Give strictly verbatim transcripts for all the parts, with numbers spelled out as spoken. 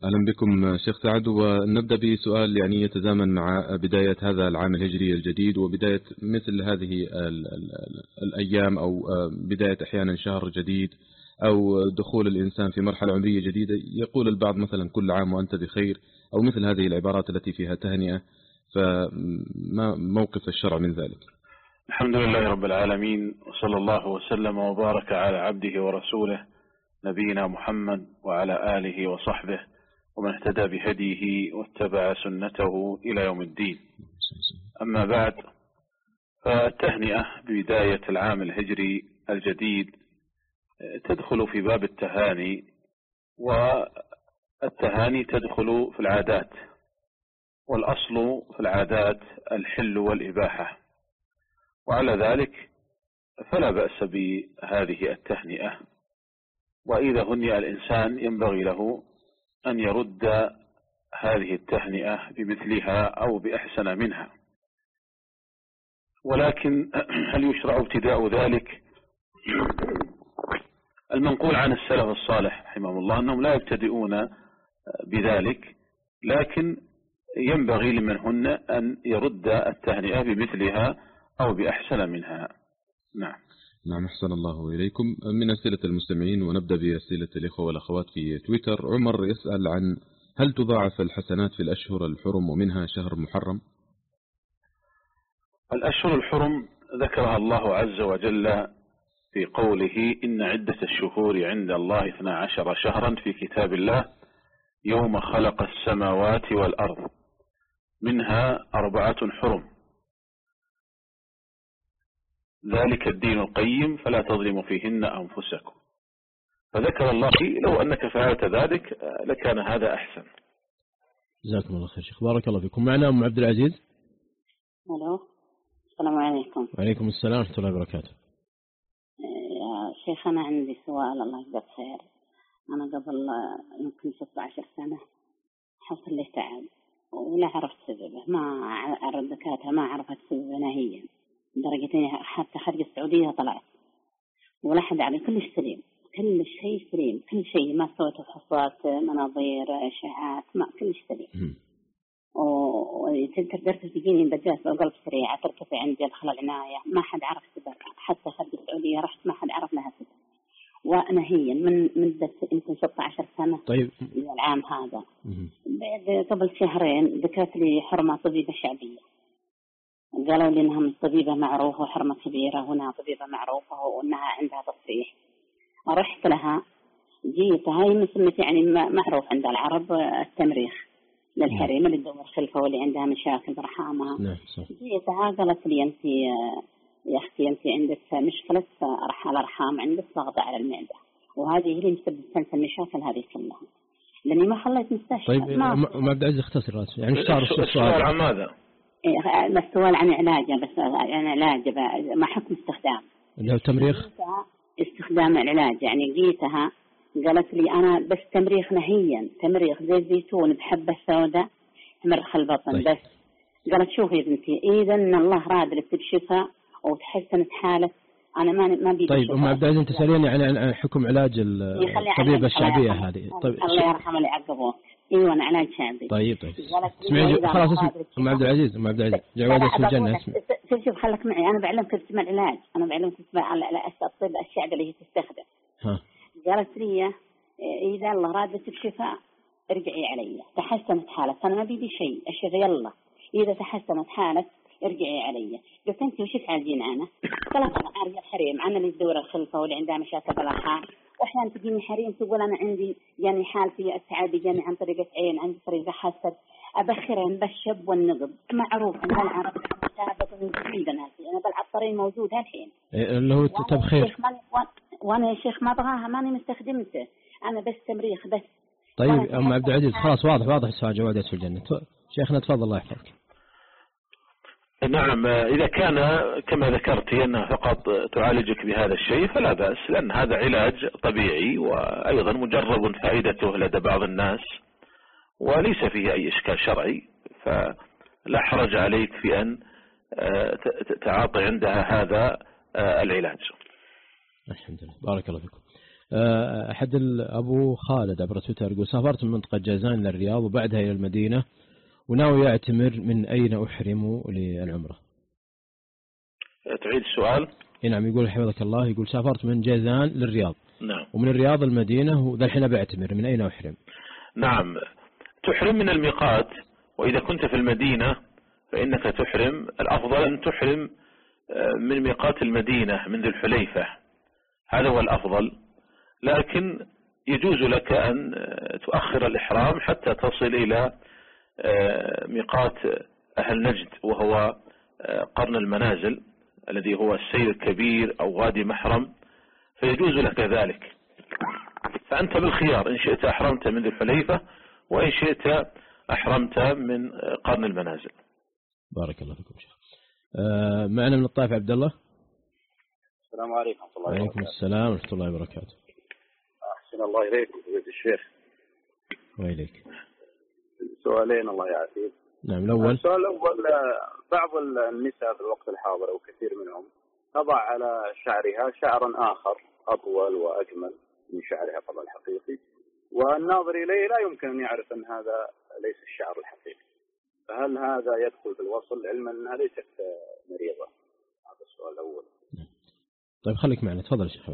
أهلا بكم شيخ سعد، ونبدأ بسؤال يعني يتزامن مع بداية هذا العام الهجري الجديد وبداية مثل هذه ال ال الأيام، أو بداية أحيانا شهر جديد، أو دخول الإنسان في مرحلة عمرية جديدة. يقول البعض مثلا كل عام وأنت بخير، أو مثل هذه العبارات التي فيها تهنئة. فما موقف الشرع من ذلك؟ الحمد لله رب العالمين، وصلى الله وسلم وبارك على عبده ورسوله نبينا محمد وعلى آله وصحبه ومن اهتدى بهديه واتبع سنته إلى يوم الدين. أما بعد، فالتهنئة ببداية العام الهجري الجديد تدخل في باب التهاني، والتهاني تدخل في العادات، والأصل في العادات الحل والإباحة، وعلى ذلك فلا بأس بهذه التهنئة. وإذا هنئ الإنسان ينبغي له أن يرد هذه التهنئة بمثلها أو بأحسن منها. ولكن هل يشرع ابتداء ذلك؟ المنقول عن السلف الصالح رحمه الله أنهم لا يبتدئون بذلك، لكن ينبغي لمنهن أن يرد التهنئة بمثلها أو بأحسن منها. نعم. نعم، أحسن الله إليكم. من أسئلة المستمعين، ونبدأ بأسئلة الإخوة والأخوات في تويتر. عمر يسأل عن هل تضاعف الحسنات في الأشهر الحرم ومنها شهر محرم؟ الأشهر الحرم ذكرها الله عز وجل في قوله: إن عدة الشهور عند الله اثنا عشر شهرا في كتاب الله يوم خلق السماوات والأرض منها أربعة حرم ذلك الدين القيم فلا تظلموا فيهن أنفسكم. فذكر الله لو أنك فعلت ذلك لكان هذا أحسن. جزاكم الله خير شيخ، بارك الله فيكم. معنا أم عبد العزيز. الو، السلام عليكم. وعليكم السلام ورحمة الله وبركاته. يا شيخ، أنا عندي سؤال الله يجزاك خير. أنا قبل يمكن ستة عشر سنة حصل لي تعب ولا عرفت سببه، ما عرفت دكاترة ما عرفت سببه نهائيا، لدرجة إني حتى خارج السعودية طلعت ولا حد عارف. كل سليم، كل شيء سليم، كل شيء ما سويت فحوصات مناظير إشاعات، ما كل شيء سليم. وتقدر تجيني بجاس وقلب سريع ترتفع عندي الخلل العناية، ما حد عرف سبب. حتى خارج السعودية رحت ما حد عرف لها سبب، ونهيا من مدة يمكن ستة عشر سنة. طيب من العام هذا بعد قبل شهرين ذكرت لي حرمة طبيبة شعبية، قالوا لي انها طبيبة معروفة وحرمة كبيرة، وانها طبيبة معروفة وانها عندها تصريح. رحت لها، جيت هاي مسمت يعني معروف عند العرب التمريخ للحريم اللي تدور خلفه واللي عندها مشاكل برحامها. جيتها قالت لي انت يا اختي انت عندك مشكلة رحال ارحام، عندك ضغط على المعدة، وهذه هي اللي مسببة المشاكل هذه كلها، لاني ما خليت مستشفى. طيب ما ما بدي عايز اختصر راسي يعني ايش صار السؤال عن ماذا؟ السؤال عن علاجه، بس عن علاجه ما حكم استخدام اللي هو تمريخ استخدام العلاج. يعني جيتها قالت لي انا بس تمريخ نهيا، تمريخ زيت زيتون بحبة سوداء تمرخ البطن. طيب. بس قالت شوفي يا بنتي، اذا ان الله راد لك بشفاء وتحسنت حالة انا ما ما بيدي. طيب ام عبد العزيز، انت ساليني عن حكم علاج الطبيبه الشعبيه هذه. طيب الله يرحمه اللي عقبوه. ايوه انا علاج شعبي. طيب طيب اسمعي خلاص اسمع ام عبد العزيز، ام عبد العزيز جواد اسم الجنه. شوف شوف خليك معي، انا بعلمك كيف تسمع العلاج، انا بعلمك على الطب الشعبي اللي هي تستخدم. ها قالت لي اذا الله راد لك بشفاء ارجعي علي، تحسنت حالك انا ما بيدي شيء اشغل يلا، اذا تحسنت حالك ارجعي علي. قلت انت وش تعالجين انا؟ قالت انا ارجع حريم، انا اللي تدور الخلفه واللي عندها مشاكل بالارحام، واحيانا تجيني حريم تقول انا عندي يعني حالتي السعاديه يعني عن طريقه عين، عندي طريقه حسد، ابخرهم بالشب والنقب معروف عند العرب متابعه جديده ناسي. انا بالعطرين موجود الحين اللي هو تبخير، وانا يا شيخ ما ابغاها ماني مستخدمته، انا بس تمريخ بس. طيب ام عبد العزيز خلاص واضح واضح السؤال جواد في الجنه. شيخنا تفضل الله يحفظك. نعم، إذا كان كما ذكرت أنها فقط تعالجك بهذا الشيء فلا بأس، لأن هذا علاج طبيعي وأيضا مجرب فائدته لدى بعض الناس وليس فيه أي إشكال شرعي، فلا حرج عليك في أن تعاطي عندها هذا العلاج. الحمد لله، بارك الله فيكم. أحد أبو خالد عبر تويتر يقول سافرت من منطقة جازان للرياض وبعدها إلى المدينة وناوي يعتمر، من أين أحرم للعمرة؟ تعيد السؤال؟ نعم، يقول حفظك الله، يقول سافرت من جازان للرياض. نعم. ومن الرياض المدينة وذا الحين بعتمر، من أين أحرم؟ نعم، تحرم من الميقات، وإذا كنت في المدينة فإنك تحرم، الأفضل أن تحرم من ميقات المدينة من ذي الحليفة، هذا هو الأفضل، لكن يجوز لك أن تؤخر الإحرام حتى تصل إلى ميقات أهل نجد وهو قرن المنازل الذي هو السيل الكبير أو وادي محرم، فيجوز لك ذلك، فأنت بالخيار إن شئت أحرمت من ذي الحليفة وإن شئت أحرمت من قرن المنازل. بارك الله فيكم شيخ. آه معنا من الطائف عبد الله. السلام عليكم ورحمة الله وبركاته. وعليكم السلام ورحمة الله وبركاته. أحسن الله إليك فضيلة الشيخ. وإليك. سؤالين الله يعافيك. نعم. الأول، السؤال الأول، بعض النساء في الوقت الحاضر أو كثير منهم تضع على شعرها شعرا آخر أطول وأجمل من شعرها طبعا الحقيقي، والناظر إليه لا يمكن أن يعرف أن هذا ليس الشعر الحقيقي، فهل هذا يدخل في الوصل علما أنها ليست مريضة؟ هذا السؤال الأول. طيب خليك معنا، تفضل شيخ.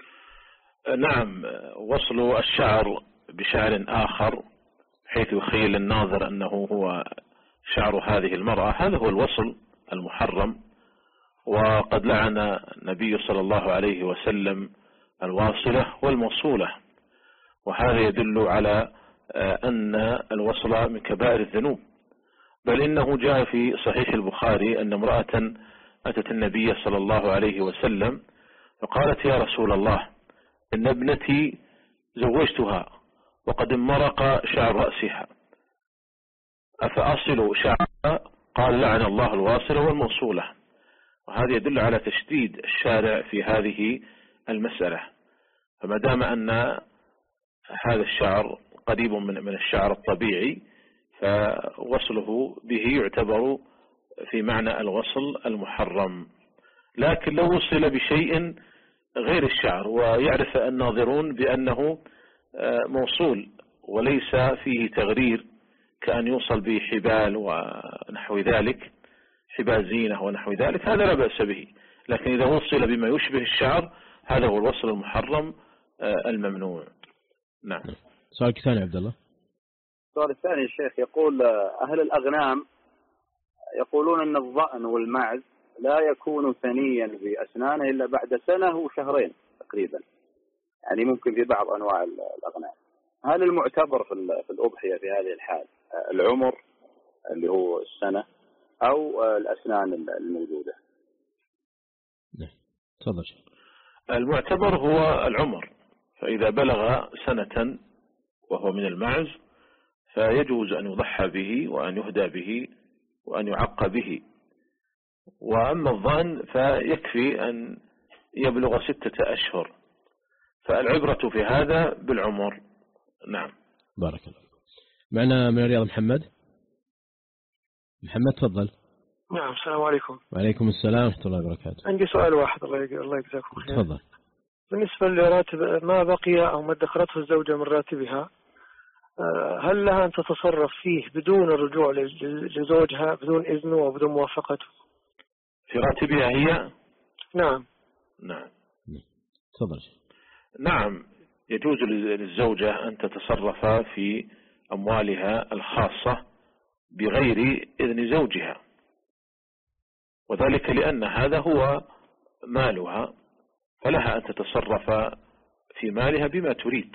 نعم، وصل الشعر بشعر آخر حيث يخيل الناظر أنه هو شعر هذه المرأة، هذا هو الوصل المحرم، وقد لعن النبي صلى الله عليه وسلم الواصلة والموصولة، وهذا يدل على أن الوصل من كبائر الذنوب، بل إنه جاء في صحيح البخاري أن امرأة أتت النبي صلى الله عليه وسلم فقالت يا رسول الله إن ابنتي زوجتها وقد انمرق شعر رأسها أفأصل شعرها؟ قال لعن الله الواصلة والموصولة، وهذا يدل على تشديد الشارع في هذه المسألة، فما دام أن هذا الشعر قريب من من الشعر الطبيعي فوصله به يعتبر في معنى الوصل المحرم، لكن لو وصل بشيء غير الشعر ويعرف الناظرون بأنه موصول وليس فيه تغرير كأن يوصل به حبال ونحو ذلك، حبال زينة ونحو ذلك، هذا لا بأس به، لكن إذا وصل بما يشبه الشعر هذا هو الوصل المحرم الممنوع. نعم. سؤالك الثاني عبد الله. السؤال الثاني الشيخ يقول أهل الأغنام يقولون أن الضأن والمعز لا يكون ثنيا بأسنانه إلا بعد سنة وشهرين تقريبا، يعني ممكن في بعض أنواع الأغنام. هل المعتبر في الأضحية في هذه الحال العمر اللي هو السنة أو الأسنان الموجودة؟ نعم تفضل. المعتبر هو العمر، فإذا بلغ سنة وهو من المعز فيجوز أن يضحى به وأن يهدى به وأن يعق به، وأما الظن فيكفي أن يبلغ ستة أشهر، فالعبرة في هذا بالعمر. نعم. بارك الله. معنا من الرياض محمد. محمد تفضل. نعم. السلام عليكم. وعليكم السلام ورحمة الله وبركاته. عندي سؤال واحد الله الله يجزاكم خير. تفضل. بالنسبة لراتب ما بقي أو ما ادخرته الزوجة من راتبها، هل لها أن تتصرف فيه بدون الرجوع لزوجها بدون إذنه وبدون موافقته؟ في راتبها هي؟ نعم. نعم. تفضل. نعم، يجوز للزوجة أن تتصرف في أموالها الخاصة بغير إذن زوجها، وذلك لأن هذا هو مالها، فلها أن تتصرف في مالها بما تريد،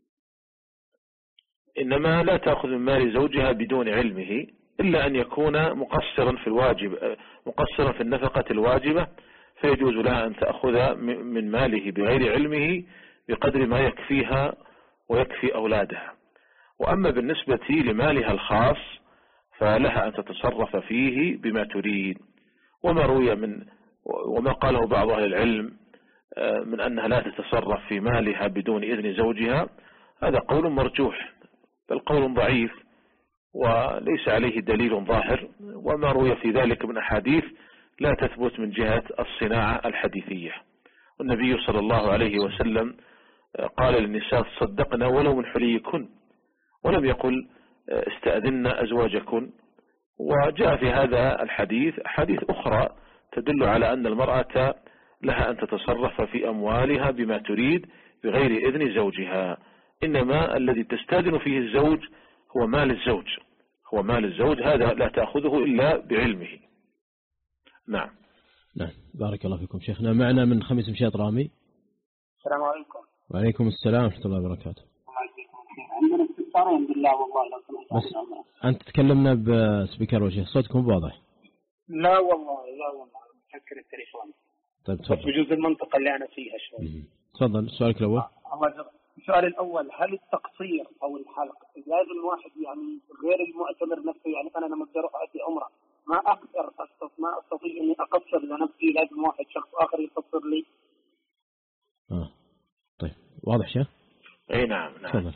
إنما لا تأخذ من مال زوجها بدون علمه إلا أن يكون مقصرا في الواجب مقصرا في النفقة الواجبة، فيجوز لها أن تأخذ من ماله بغير علمه بقدر ما يكفيها ويكفي أولادها. وأما بالنسبة لمالها الخاص فلها أن تتصرف فيه بما تريد، وما روي من وما قاله بعض أهل العلم من أنها لا تتصرف في مالها بدون إذن زوجها هذا قول مرجوح، بل قول ضعيف وليس عليه دليل ظاهر، وما روي في ذلك من أحاديث لا تثبت من جهة الصناعة الحديثية. والنبي صلى الله عليه وسلم قال للنساء تصدقنا ولو من حليكن، ولم يقل استأذن أزواجكن. وجاء في هذا الحديث حديث أخرى تدل على أن المرأة لها أن تتصرف في أموالها بما تريد بغير إذن زوجها، إنما الذي تستأذن فيه الزوج هو مال الزوج، هو مال الزوج، هذا لا تأخذه إلا بعلمه. نعم. نعم، بارك الله فيكم شيخنا. معنا من خميس مشيط رامي. السلام عليكم. وعليكم السلام ورحمة الله وبركاته. عندنا استفسارين بالله والله لو سمحت. بس أنت تكلمنا بسبيكر وجه، صوتكم واضح. لا والله لا والله مسكر التليفون. طيب تفضل. بجوز المنطقة اللي أنا فيها شوي. تفضل سؤالك الأول. الله يجزاك. السؤال الأول، هل التقصير أو الحلق لازم واحد يعني غير المعتمر نفسه، يعني أنا لما بدي أروح أدي عمرة ما أقدر ما أستطيع إني أقصر لنفسي، لازم واحد شخص آخر يقصر لي؟ آه طيب واضح شيء؟ أي نعم نعم. تفضل.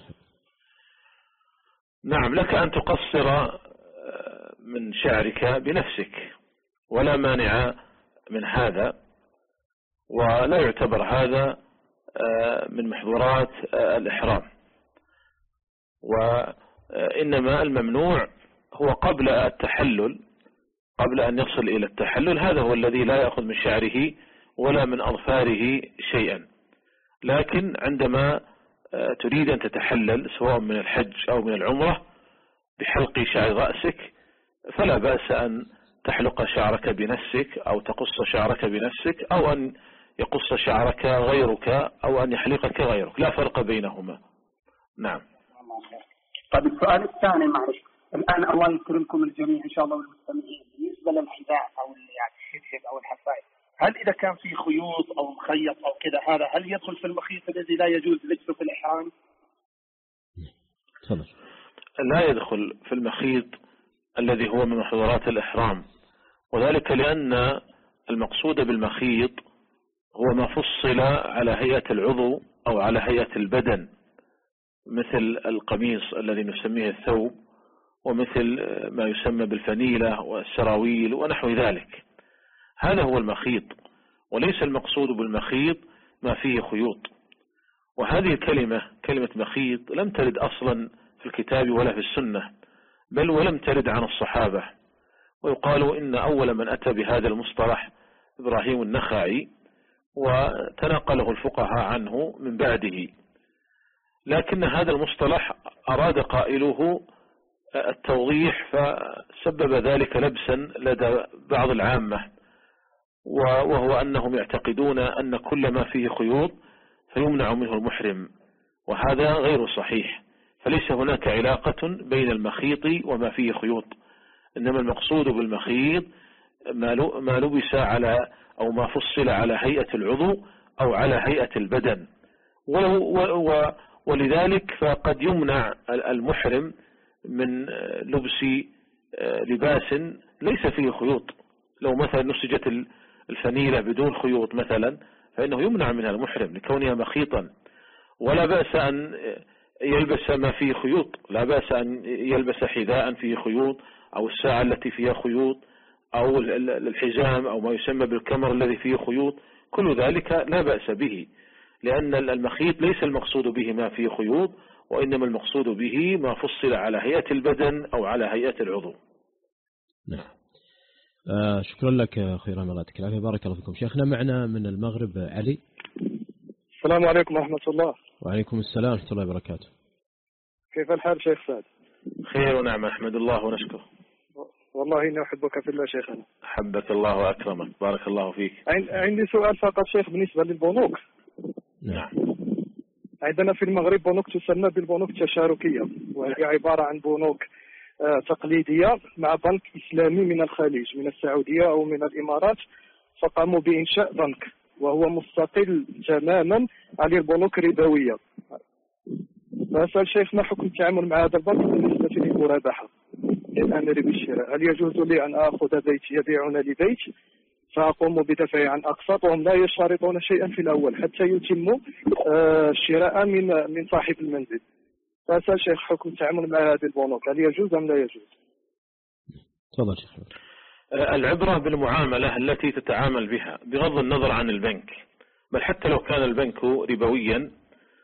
نعم، لك أن تقصر من شعرك بنفسك ولا مانع من هذا، ولا يعتبر هذا من محظورات الإحرام، وإنما الممنوع هو قبل التحلل، قبل أن يصل إلى التحلل، هذا هو الذي لا يأخذ من شعره ولا من أظفاره شيئا. لكن عندما تريد أن تتحلل سواء من الحج أو من العمرة بحلق شعر رأسك، فلا بأس أن تحلق شعرك بنفسك أو تقص شعرك بنفسك، أو أن يقص شعرك غيرك أو أن يحلقك غيرك، لا فرق بينهما. نعم. طيب السؤال الثاني معلش، الآن الله يكرمكم الجميع إن شاء الله والمستمعين، بالنسبة للحذاء أو يعني الشبشب أو الحفاية، هل إذا كان في خيوط أو مخيط أو كذا هذا هل يدخل في المخيط الذي لا يجوز لبسه في الإحرام؟ تفضل. لا يدخل في المخيط الذي هو من محظورات الإحرام، وذلك لأن المقصود بالمخيط هو ما فصل على هيئة العضو أو على هيئة البدن، مثل القميص الذي نسميه الثوب، ومثل ما يسمى بالفنيلة والسراويل ونحو ذلك، هذا هو المخيط. وليس المقصود بالمخيط ما فيه خيوط. وهذه الكلمة كلمة مخيط لم ترد أصلا في الكتاب ولا في السنة، بل ولم ترد عن الصحابة. ويقال إن أول من أتى بهذا المصطلح إبراهيم النخعي، وتنقله الفقهاء عنه من بعده. لكن هذا المصطلح أراد قائله التوضيح، فسبب ذلك لبسا لدى بعض العامة، وهو أنهم يعتقدون أن كل ما فيه خيوط فيمنع منه المحرم، وهذا غير صحيح. فليس هناك علاقة بين المخيط وما فيه خيوط، إنما المقصود بالمخيط ما لبس على أو ما فصل على هيئة العضو أو على هيئة البدن. ولذلك فقد يمنع المحرم من لبس لباس ليس فيه خيوط. لو مثلا نسجت الفنيلة بدون خيوط مثلا فإنه يمنع منها المحرم لكونها مخيطا. ولا بأس أن يلبس ما فيه خيوط، لا بأس أن يلبس حذاء فيه خيوط، أو الساعة التي فيها خيوط، أو الحزام، أو ما يسمى بالكمر الذي فيه خيوط، كل ذلك لا بأس به، لأن المخيط ليس المقصود به ما فيه خيوط، وإنما المقصود به ما فصل على هيئة البدن أو على هيئة العضو. نعم. آه شكرا لك أخي رحمة الله العافية، بارك الله فيكم. شيخنا معنا من المغرب علي. السلام عليكم ورحمة الله. وعليكم السلام ورحمة الله وبركاته. كيف الحال شيخ سعد؟ خير ونعم، أحمد الله ونشكره. والله إني أحبك في الله شيخنا. أحبك الله وأكرمك، بارك الله فيك. عندي سؤال فقط شيخ بالنسبة للبنوك. نعم. عندنا في المغرب بنوك تسمى بالبنوك التشاركية، وهي عبارة عن بنوك تقليدية مع بنك إسلامي من الخليج، من السعودية أو من الإمارات، فقاموا بإنشاء بنك وهو مستقل تماما عن البنوك الربوية. فأسأل شيخ ما حكم التعامل مع هذا البنك بالنسبة للمرابحة للأمر بالشراء؟ هل يجوز لي أن آخذ بيت يبيعون لي بيت فأقوم بدفع عن أقساط وهم لا يشترطون شيئا في الأول حتى يتموا الشراء من من صاحب المنزل؟ فأسأل شيخ حكم التعامل مع هذه البنوك، هل يجوز أم لا يجوز؟ تفضل شيخ. العبرة بالمعاملة التي تتعامل بها بغض النظر عن البنك، بل حتى لو كان البنك ربويا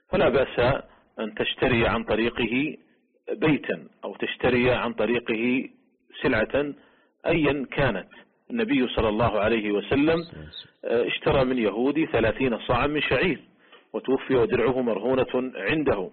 فلا بأس أن تشتري عن طريقه بيتا أو تشتري عن طريقه سلعة أيا كانت. النبي صلى الله عليه وسلم اشترى من يهودي ثلاثين صاعا من شعير وتوفي ودرعه مرهونة عنده.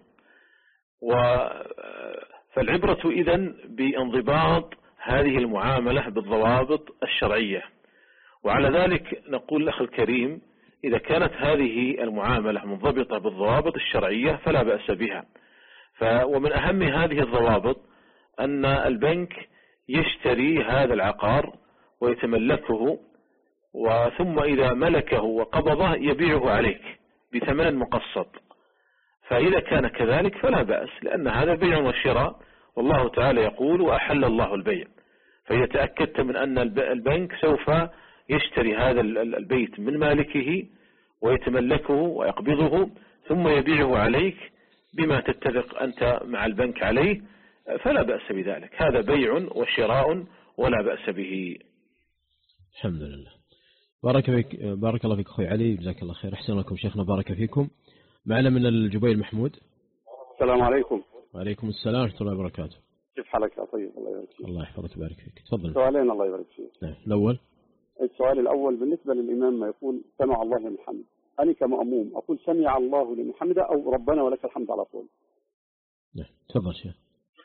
فالعبرة إذن بانضباط هذه المعاملة بالضوابط الشرعية. وعلى ذلك نقول الأخ الكريم إذا كانت هذه المعاملة منضبطة بالضوابط الشرعية فلا بأس بها. ومن أهم هذه الضوابط أن البنك يشتري هذا العقار ويتملكه، وثم إذا ملكه وقبضه يبيعه عليك بثمن مقسط. فإذا كان كذلك فلا بأس، لأن هذا بيع وشراء، والله تعالى يقول وأحل الله البيع. فإذا تأكدت من أن البنك سوف يشتري هذا البيت من مالكه ويتملكه ويقبضه ثم يبيعه عليك بما تتفق أنت مع البنك عليه فلا بأس بذلك. هذا بيع وشراء ولا بأس به. الحمد لله. بارك فيك، بارك الله فيك أخوي علي، جزاك الله خير. أحسن لكم شيخنا، بارك فيكم. معنا من الجبيل محمود. السلام عليكم. وعليكم السلام ورحمة الله وبركاته. كيف حالك يا طيب؟ الله يبارك فيك. الله يحفظك ويبارك فيك. تفضل. سؤالين الله يبارك فيك. نعم. الأول. السؤال الأول بالنسبة للإمام ما يقول سمع الله لمن حمده، أنا كمأموم أقول سمع الله لمن حمده أو ربنا ولك الحمد على طول؟ نعم. تفضل شيخ.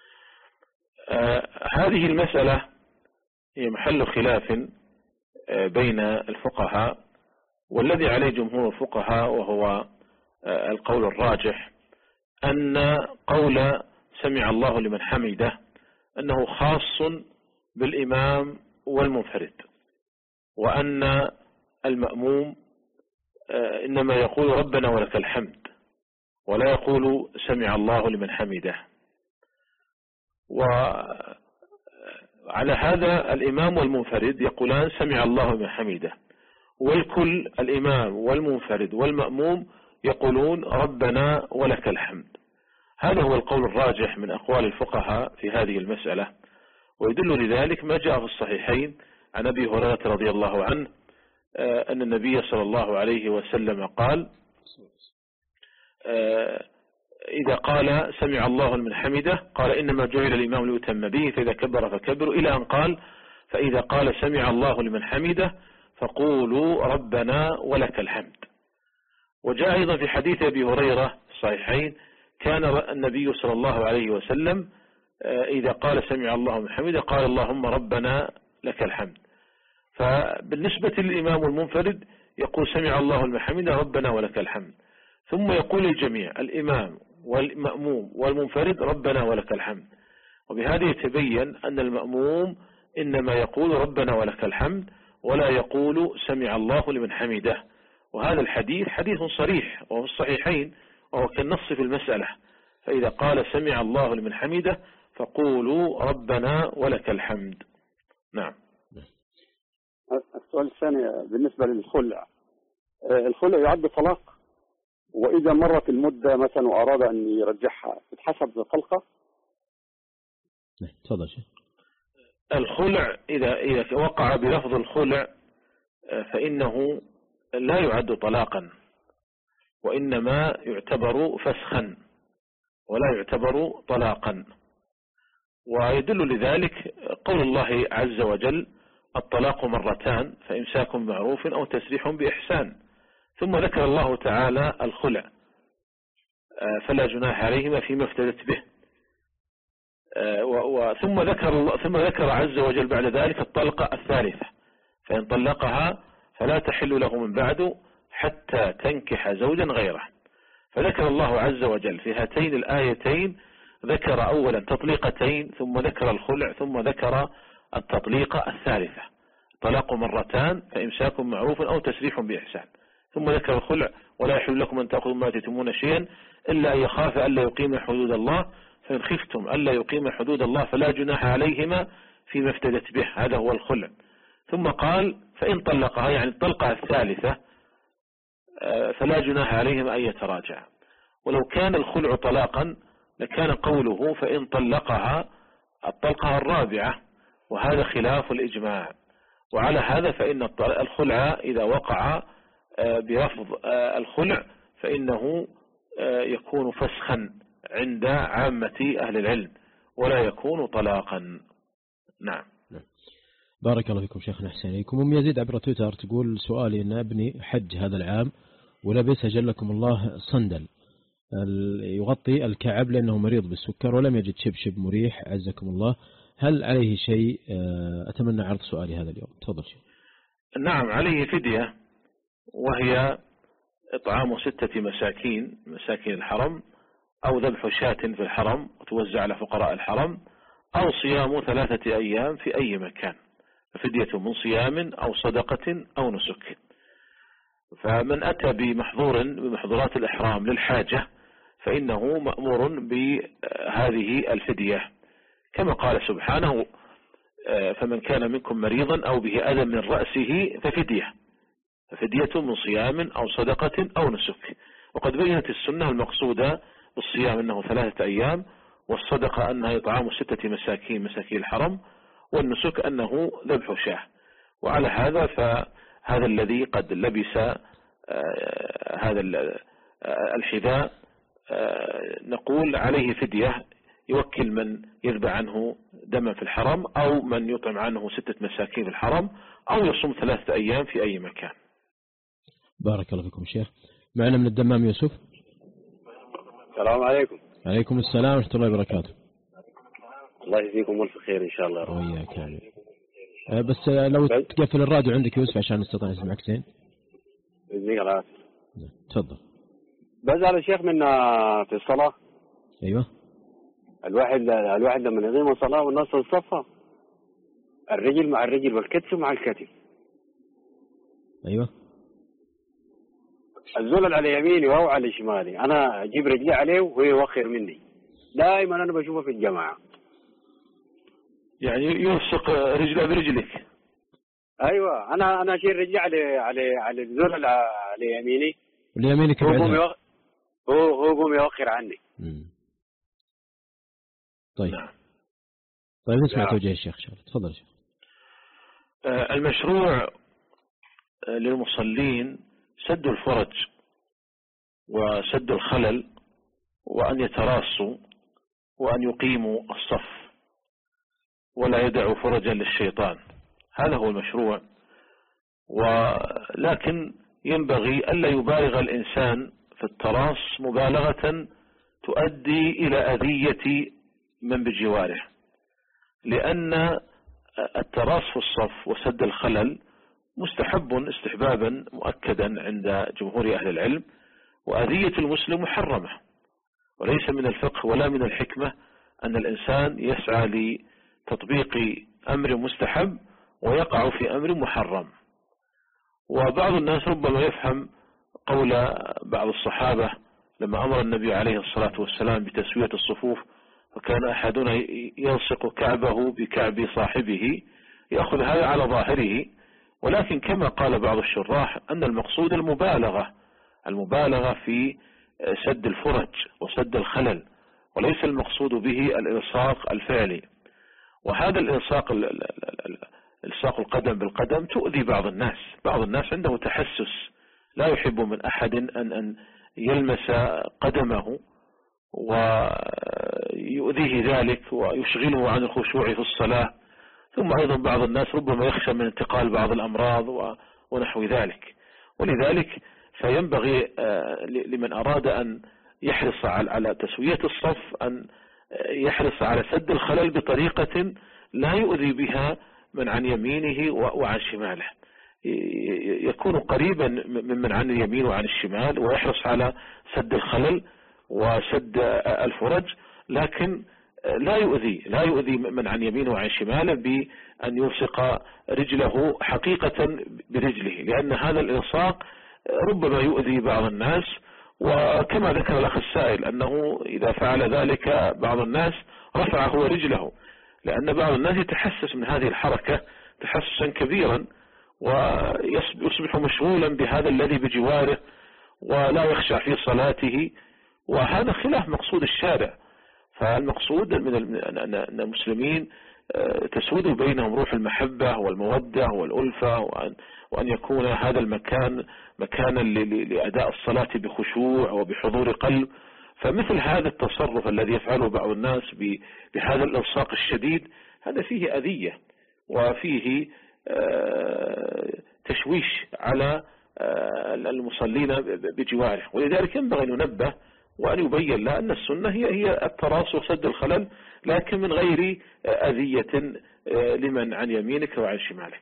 آه هذه المسألة هي محل خلاف آه بين الفقهاء، والذي عليه جمهور الفقهاء وهو آه القول الراجح أن قول سمع الله لمن حمده أنه خاص بالإمام والمنفرد، وأن المأموم آه إنما يقول ربنا ولك الحمد ولا يقول سمع الله لمن حمده. وعلى هذا الإمام والمنفرد يقولان سمع الله لمن حمده، والكل الإمام والمنفرد والمأموم يقولون ربنا ولك الحمد. هذا هو القول الراجح من أقوال الفقهاء في هذه المسألة. ويدل لذلك ما جاء في الصحيحين عن أبي هريرة رضي الله عنه أن النبي صلى الله عليه وسلم قال إذا قال سمع الله لمن حمده قال إنما جعل الإمام ليتم به فإذا كبر فكبروا، إلى أن قال فإذا قال سمع الله لمن حمده فقولوا ربنا ولك الحمد. وجاء أيضا في حديث أبي هريرة الصحيحين كان النبي صلى الله عليه وسلم إذا قال سمع الله لمن حمده قال اللهم ربنا لك الحمد. فبالنسبة للإمام والمنفرد يقول سمع الله لمن حمده ربنا ولك الحمد، ثم يقول الجميع الإمام والمأموم والمنفرد ربنا ولك الحمد. وبهذا يتبين أن المأموم إنما يقول ربنا ولك الحمد ولا يقول سمع الله لمن حمده. وهذا الحديث حديث صريح وهو الصحيحين وهو كالنص في المسألة. فإذا قال سمع الله لمن حمده فقولوا ربنا ولك الحمد. نعم. السؤال الثاني بالنسبة للخلع، الخلع يعد طلاق، وإذا مرت المدة مثلا وأراد أن يرجعها تتحسب طلقة؟ تفضل شيخ. الخلع إذا إذا وقع بلفظ الخلع فإنه لا يعد طلاقا، وإنما يعتبر فسخا ولا يعتبر طلاقا. ويدل لذلك قول الله عز وجل الطلاق مرتان فإمساك بمعروف أو تسريح بإحسان. ثم ذكر الله تعالى الخلع فلا جناح عليهما فيما افتدت به. ثم ذكر ثم ذكر عز وجل بعد ذلك الطلقة الثالثة فإن طلقها فلا تحل له من بعد حتى تنكح زوجا غيره. فذكر الله عز وجل في هاتين الآيتين ذكر أولا تطليقتين ثم ذكر الخلع ثم ذكر التطليقة الثالثة طلاق مرتان فإمساك معروف أو تسريح بإحسان. ثم ذكر الخلع ولا يحل لكم أن تأخذوا ما تتمون شيئا إلا أن يخاف ألا يقيم حدود الله فإن خفتم ألا يقيم حدود الله فلا جناح عليهما فيما افتدت به. هذا هو الخلع. ثم قال فإن طلقها يعني الطلقة الثالثة فلا جناح عليهما أن يتراجع. ولو كان الخلع طلاقا لكان قوله فإن طلقها الطلقة الرابعة، وهذا خلاف الإجماع. وعلى هذا فإن الخلع إذا وقع بلفظ الخلع فإنه يكون فسخا عند عامة أهل العلم ولا يكون طلاقا. نعم. بارك الله فيكم شيخنا أحسن إليكم. أم يزيد عبر تويتر تقول سؤالي أن ابني حج هذا العام ولبس أجلكم الله صندل يغطي الكعب لأنه مريض بالسكر ولم يجد شبشب مريح عزكم الله، هل عليه شيء؟ أتمنى عرض سؤالي هذا اليوم. تفضل شيخ. نعم عليه فدية، وهي إطعام ستة مساكين مساكين الحرم، أو ذبح شاة في الحرم وتوزع على فقراء الحرم، أو صيام ثلاثة أيام في أي مكان، فدية من صيام أو صدقة أو نسك. فمن أتى بمحظور بمحظورات الإحرام للحاجة فإنه مأمور بهذه الفدية، كما قال سبحانه فمن كان منكم مريضا أو به أذى من رأسه ففدية ففدية من صيام أو صدقة أو نسك. وقد بينت السنة المقصودة بالصيام أنه ثلاثة أيام، والصدقة أنها إطعام ستة مساكين مساكين الحرم، والنسك أنه ذبح شاه. وعلى هذا فهذا الذي قد لبس هذا الحذاء نقول عليه فدية، يوكل من يذبح عنه دما في الحرم، أو من يطعم عنه ستة مساكين في الحرم، أو يصوم ثلاثة أيام في أي مكان. بارك الله فيكم شيخ. معنا من الدمام يوسف. السلام عليكم. عليكم السلام ورحمة الله وبركاته. الله يجزيكم ألف خير إن شاء الله. وياك يعني. بس لو تقفل الراديو عندك يوسف عشان نستطيع نسمعك زين. يجزيك العافية. تفضل. بزعل الشيخ من في الصلاة. أيوة. الواحد الواحد لما يقيم الصلاة والناس تصفى، الرجل مع الرجل والكتف مع الكتف. أيوة. الزلل على يميني وهو على شمالي، أنا أجيب رجلي عليه وهو يوخر مني. دائما أنا بشوفه في الجماعة. يعني يلصق رجله برجلك. أيوة، أنا أنا أشيل رجلي على على على الزلل على يميني. واليمينك هو قوم يوخ... هو هو قوم يوخر عني. مم. طيب. نعم. طيب نسمع توجيه الشيخ. تفضل شيخ. المشروع للمصلين سد الفرج وسد الخلل، وأن يتراصوا وأن يقيموا الصف ولا يدعوا فرجا للشيطان، هذا هو المشروع. ولكن ينبغي ألا يبالغ الإنسان في التراص مبالغة تؤدي إلى أذية من بجواره، لأن التراص في الصف وسد الخلل مستحب استحبابا مؤكدا عند جمهور أهل العلم، وأذية المسلم محرمة، وليس من الفقه ولا من الحكمة أن الإنسان يسعى لتطبيق أمر مستحب ويقع في أمر محرم. وبعض الناس ربما يفهم قول بعض الصحابة لما أمر النبي عليه الصلاة والسلام بتسوية الصفوف، وكان أحدنا يلصق كعبه بكعب صاحبه، يأخذ هذا على ظاهره، ولكن كما قال بعض الشراح أن المقصود المبالغة المبالغة في سد الفرج وسد الخلل، وليس المقصود به الإلصاق الفعلي. وهذا الإلصاق الصاق القدم بالقدم تؤذي بعض الناس. بعض الناس عنده تحسس، لا يحب من أحد أن أن يلمس قدمه ويؤذيه ذلك ويشغله عن الخشوع في الصلاة. ثم أيضا بعض الناس ربما يخشى من انتقال بعض الأمراض ونحو ذلك. ولذلك فينبغي لمن أراد أن يحرص على تسوية الصف أن يحرص على سد الخلل بطريقة لا يؤذي بها من عن يمينه وعن شماله، يكون قريبا ممن عن اليمين وعن الشمال، ويحرص على سد الخلل وسد الفرج، لكن لا يؤذي لا يؤذي من عن يمينه وعن شماله بأن يلصق رجله حقيقة برجله، لأن هذا الإلصاق ربما يؤذي بعض الناس. وكما ذكر الأخ السائل أنه إذا فعل ذلك بعض الناس رفع هو رجله، لأن بعض الناس يتحسس من هذه الحركة تحسسا كبيرا ويصبح مشغولا بهذا الذي بجواره ولا يخشع في صلاته، وهذا خلاف مقصود الشارع. فالمقصود من المسلمين تسود بينهم روح المحبة والمودة والألفة، وأن, وأن يكون هذا المكان مكانا لأداء الصلاة بخشوع وبحضور قلب. فمثل هذا التصرف الذي يفعله بعض الناس بهذا الإلصاق الشديد هذا فيه أذية وفيه تشويش على المصلين بجواره، ولذلك ينبغي أن ينبه وأن يبين له أن السنة هي هي التراص وسد الخلل، لكن من غير أذية لمن عن يمينك وعن شمالك.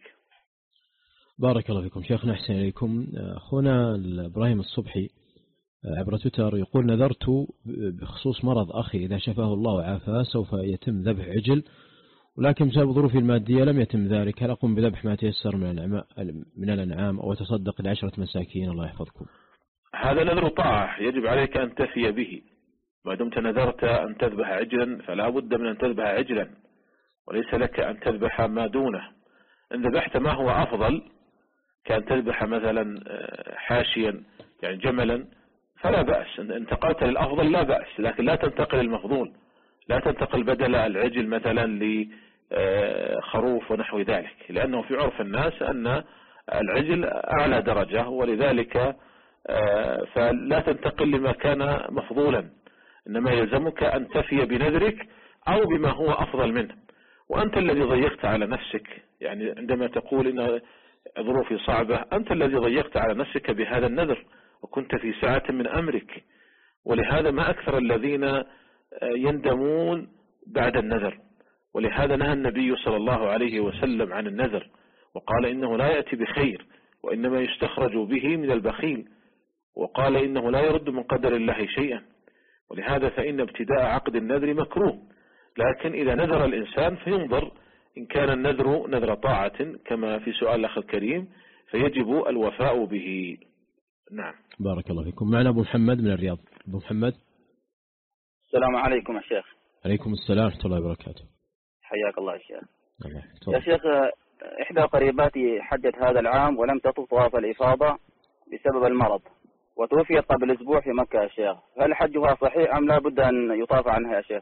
بارك الله فيكم شيخنا، أحسن إليكم. أخونا إبراهيم الصبحي عبر تويتر يقول: نذرت بخصوص مرض أخي إذا شفاه الله وعافاه سوف يتم ذبح عجل، ولكن بسبب ظروفي المادية لم يتم ذلك، هل أقوم بذبح ما تيسر من الأنعام أو أتصدق لعشرة مساكين؟ الله يحفظكم. هذا نذر طاعة يجب عليك أن تفي به، ما دمت نذرت أن تذبح عجلا فلا بد من أن تذبح عجلا، وليس لك أن تذبح ما دونه. إن ذبحت ما هو أفضل كان تذبح مثلا حاشيا يعني جملا فلا بأس، إن انتقلت للأفضل لا بأس، لكن لا تنتقل المفضول، لا تنتقل بدل العجل مثلا لخروف ونحو ذلك، لأنه في عرف الناس أن العجل أعلى درجة، ولذلك فلا تنتقل لما كان مفضولا، إنما يلزمك أن تفي بنذرك أو بما هو أفضل منه. وأنت الذي ضيقت على نفسك، يعني عندما تقول إن ظروفي صعبة أنت الذي ضيقت على نفسك بهذا النذر وكنت في ساعة من أمرك، ولهذا ما أكثر الذين يندمون بعد النذر. ولهذا نهى النبي صلى الله عليه وسلم عن النذر وقال إنه لا يأتي بخير وإنما يستخرج به من البخيل، وقال إنه لا يرد من قدر الله شيئا. ولهذا فإن ابتداء عقد النذر مكروه، لكن إذا نذر الإنسان فينظر إن كان النذر نذر طاعة كما في سؤال الأخ الكريم فيجب الوفاء به. نعم. بارك الله فيكم. معنا أبو محمد من الرياض. أبو محمد. السلام عليكم يا شيخ. عليكم السلام ورحمة الله وبركاته. حياك الله يا شيخ. الله. يا شيخ، إحدى قريباتي حجت هذا العام ولم تطف طواف الإفاضة بسبب المرض، وتوفيت قبل أسبوع في مكة يا شيخ، هل حجها صحيح أم لا بد أن يطاف عنها يا شيخ؟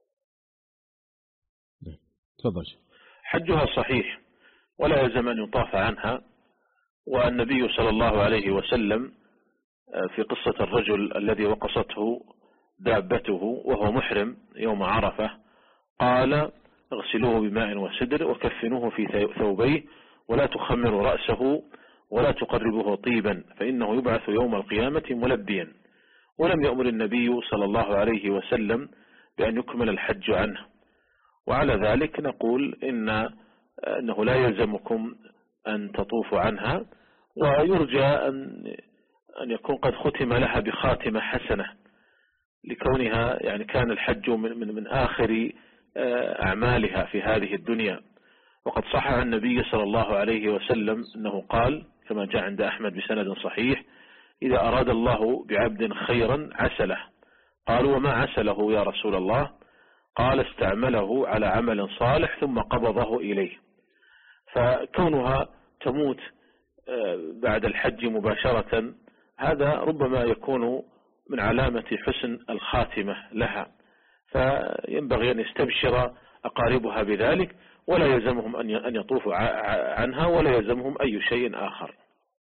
تفضل. حجها صحيح ولا يلزم أن يطاف عنها. والنبي صلى الله عليه وسلم في قصة الرجل الذي وقصته دابته وهو محرم يوم عرفة قال: اغسلوه بماء وسدر وكفنوه في ثوبيه ولا تخمروا رأسه ولا تقربوه طيبا فإنه يبعث يوم القيامة ملبيا. ولم يأمر النبي صلى الله عليه وسلم بأن يكمل الحج عنه. وعلى ذلك نقول إن أنه لا يلزمكم أن تطوفوا عنها، ويرجى أن أن يكون قد ختم لها بخاتمة حسنة لكونها يعني كان الحج من من من آخر أعمالها في هذه الدنيا. وقد صح عن النبي صلى الله عليه وسلم أنه قال كما جاء عند أحمد بسند صحيح: إذا أراد الله بعبد خيرا عسله. قالوا: وما عسله يا رسول الله؟ قال: استعمله على عمل صالح ثم قبضه إليه. فكونها تموت بعد الحج مباشرة هذا ربما يكون من علامة حسن الخاتمة لها، فينبغي أن يستبشر أقاربها بذلك ولا يلزمهم أن يطوفوا عنها ولا يلزمهم أي شيء آخر.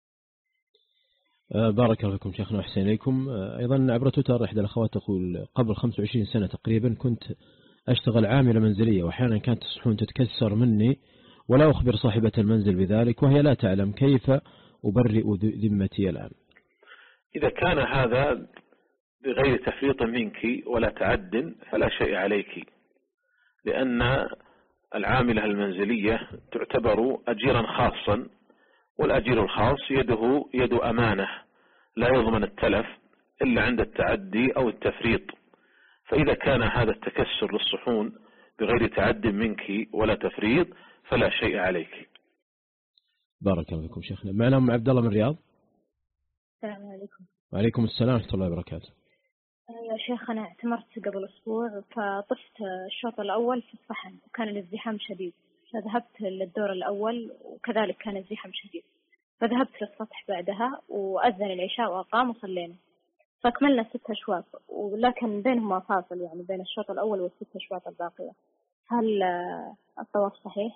بارك الله فيكم شيخنا وأحسن إليكم. أيضا عبر تويتر إحدى الأخوات تقول: قبل خمسة وعشرين سنة تقريبا كنت أشتغل عاملة منزلية، وأحيانا كانت الصحون تتكسر مني ولا أخبر صاحبة المنزل بذلك وهي لا تعلم، كيف أبرئ ذمتي الآن؟ إذا كان هذا بغير تفريط منك ولا تعد فلا شيء عليك، لأن العاملة المنزلية تعتبر أجيرا خاصا، والأجير الخاص يده يد أمانة لا يضمن التلف إلا عند التعدي أو التفريط. فإذا كان هذا التكسر للصحون بغير تعد منك ولا تفريط فلا شيء عليك. بارك الله فيكم شيخنا. معنا أم عبد الله من الرياض. السلام عليكم. وعليكم السلام ورحمة الله وبركاته. يا شيخ، أنا اعتمرت قبل أسبوع فطفت الشوط الأول في الصحن وكان الازدحام شديد، فذهبت للدور الأول وكذلك كان الازدحام شديد، فذهبت للسطح بعدها وأذن العشاء وأقام وصلينا، فأكملنا ست أشواط ولكن بينهما فاصل يعني بين الشوط الأول والست أشواط الباقية. هل الطواف صحيح؟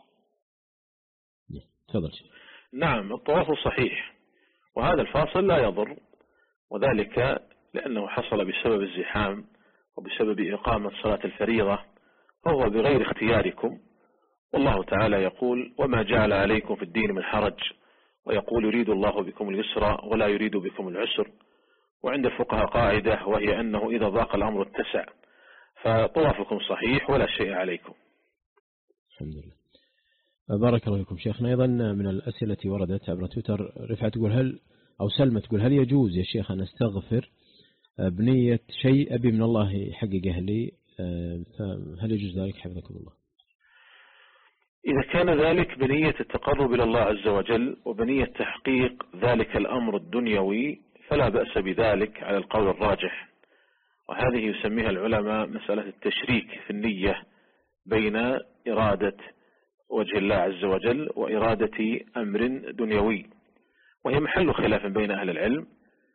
تفضل. نعم الطواف صحيح، وهذا الفاصل لا يضر، وذلك لأنه حصل بسبب الزحام وبسبب إقامة صلاة الفريضة، فهو بغير اختياركم. والله تعالى يقول وما جعل عليكم في الدين من حرج، ويقول يريد الله بكم اليسر ولا يريد بكم العسر. وعند الفقهاء قاعدة وهي أنه إذا ضاق الأمر اتسع، فطوافكم صحيح ولا شيء عليكم. الحمد لله. بارك الله فيكم شيخنا. أيضا من الأسئلة التي وردت عبر تويتر رفعت تقول هل أو سلمة تقول هل يجوز يا شيخ أن أستغفر بنية شيء أبي من الله يحققه لي، هل يجوز ذلك حفظكم الله؟ إذا كان ذلك بنية التقرب إلى الله عز وجل وبنية تحقيق ذلك الأمر الدنيوي فلا بأس بذلك على القول الراجح، وهذه يسميها العلماء مسألة التشريك في النية بين إرادة وجه الله عز وجل وإرادة أمر دنيوي، وهي محل خلاف بين أهل العلم،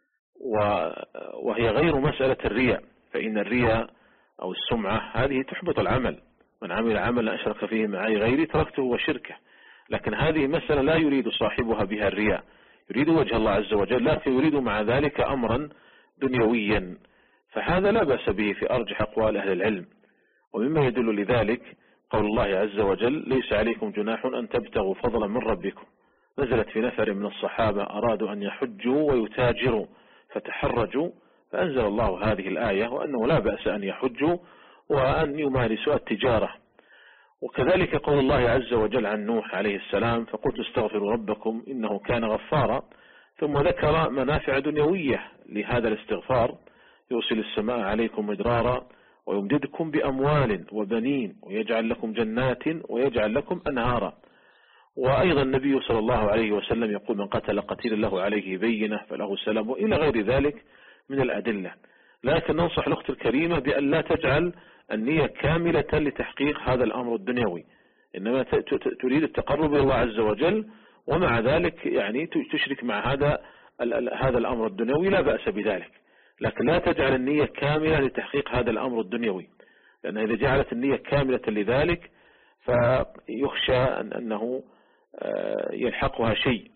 وهي غير مسألة الرياء، فإن الرياء أو السمعة هذه تحبط العمل، من عمل عملا أشرك فيه معي غيري تركته وشركه، لكن هذه مسألة لا يريد صاحبها بها الرياء، يريد وجه الله عز وجل، لكن يريد مع ذلك أمرا دنيويا، فهذا لا بأس به في أرجح أقوال أهل العلم. ومما يدل لذلك قول الله عز وجل ليس عليكم جناح أن تبتغوا فضلا من ربكم، نزلت في نفر من الصحابة أرادوا أن يحجوا ويتاجروا فتحرجوا، فأنزل الله هذه الآية وأنه لا بأس أن يحجوا وأن يمارسوا التجارة. وكذلك قول الله عز وجل عن نوح عليه السلام فقلت استغفروا ربكم إنه كان غفارا، ثم ذكر منافع دنيوية لهذا الاستغفار، يرسل السماء عليكم مدرارا ويمددكم بأموال وبنين ويجعل لكم جنات ويجعل لكم أنهارا. وأيضا النبي صلى الله عليه وسلم يقول من قتل قتيلا له عليه بينة فله سلام، إلى غير ذلك من الأدلة. لكن ننصح الأخت الكريمة بأن لا تجعل النية كاملة لتحقيق هذا الأمر الدنيوي، إنما تريد التقرب إلى الله عز وجل، ومع ذلك يعني تشرك مع هذا هذا الأمر الدنيوي لا بأس بذلك، لكن لا تجعل النية كاملة لتحقيق هذا الأمر الدنيوي، لأن إذا جعلت النية كاملة لذلك فيخشى أنه يلحقها شيء،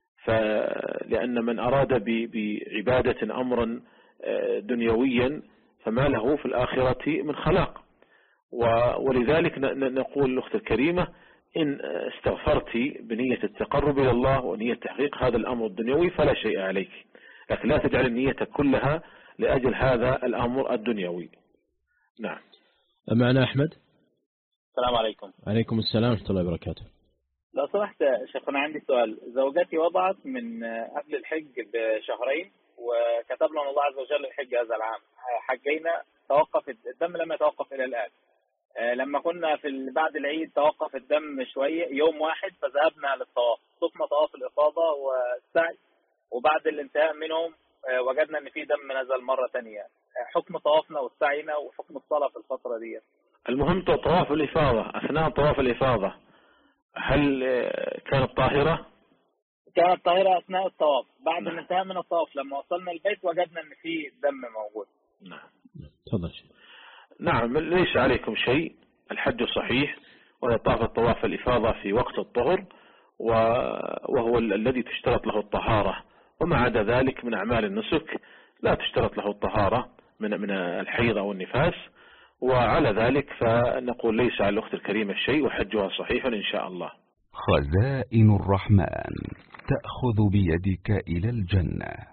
فلأن من أراد بعبادة أمرا دنيويا فما له في الآخرة من خلاق. ولذلك نقول الأخت الكريمة إن استغفرت بنية التقرب إلى الله ونية تحقيق هذا الأمر الدنيوي فلا شيء عليك، لكن لا تجعل النية كلها لأجل هذا الأمر الدنيوي. نعم. معنا أحمد. السلام عليكم. عليكم السلام ورحمة الله وبركاته. لو سمحت شيخنا عندي سؤال. زوجتي وضعت من قبل الحج بشهرين وكتب لنا الله عز وجل الحج هذا العام، حجينا توقف الدم لم يتوقف إلى الآن. لما كنا في بعد العيد توقف الدم شوية يوم واحد فذهبنا للطواف، طفنا طواف الإفاضة والسعي، وبعد الانتهاء منهم وجدنا ان في دم نزل مرة تانية. حكم طوافنا وسعينا وحكم الصلاة في الفترة دي. المهم طواف الإفاضة أثناء طواف الإفاضة هل كانت طاهرة؟ كانت طاهرة أثناء الطواف، بعد نعم. الانتهاء من الطواف لما وصلنا البيت وجدنا ان في دم موجود. نعم. تفضل. نعم ليس عليكم شيء، الحج صحيح، ويطاف الطواف الإفاضة في وقت الطهر وهو الذي تشترط له الطهارة، وما عدا ذلك من أعمال النسك لا تشترط له الطهارة من من الحيض أو النفاس، وعلى ذلك فنقول ليس على الأخت الكريمة شيء وحجها صحيح إن شاء الله. خزائن الرحمن تأخذ بيدك إلى الجنة.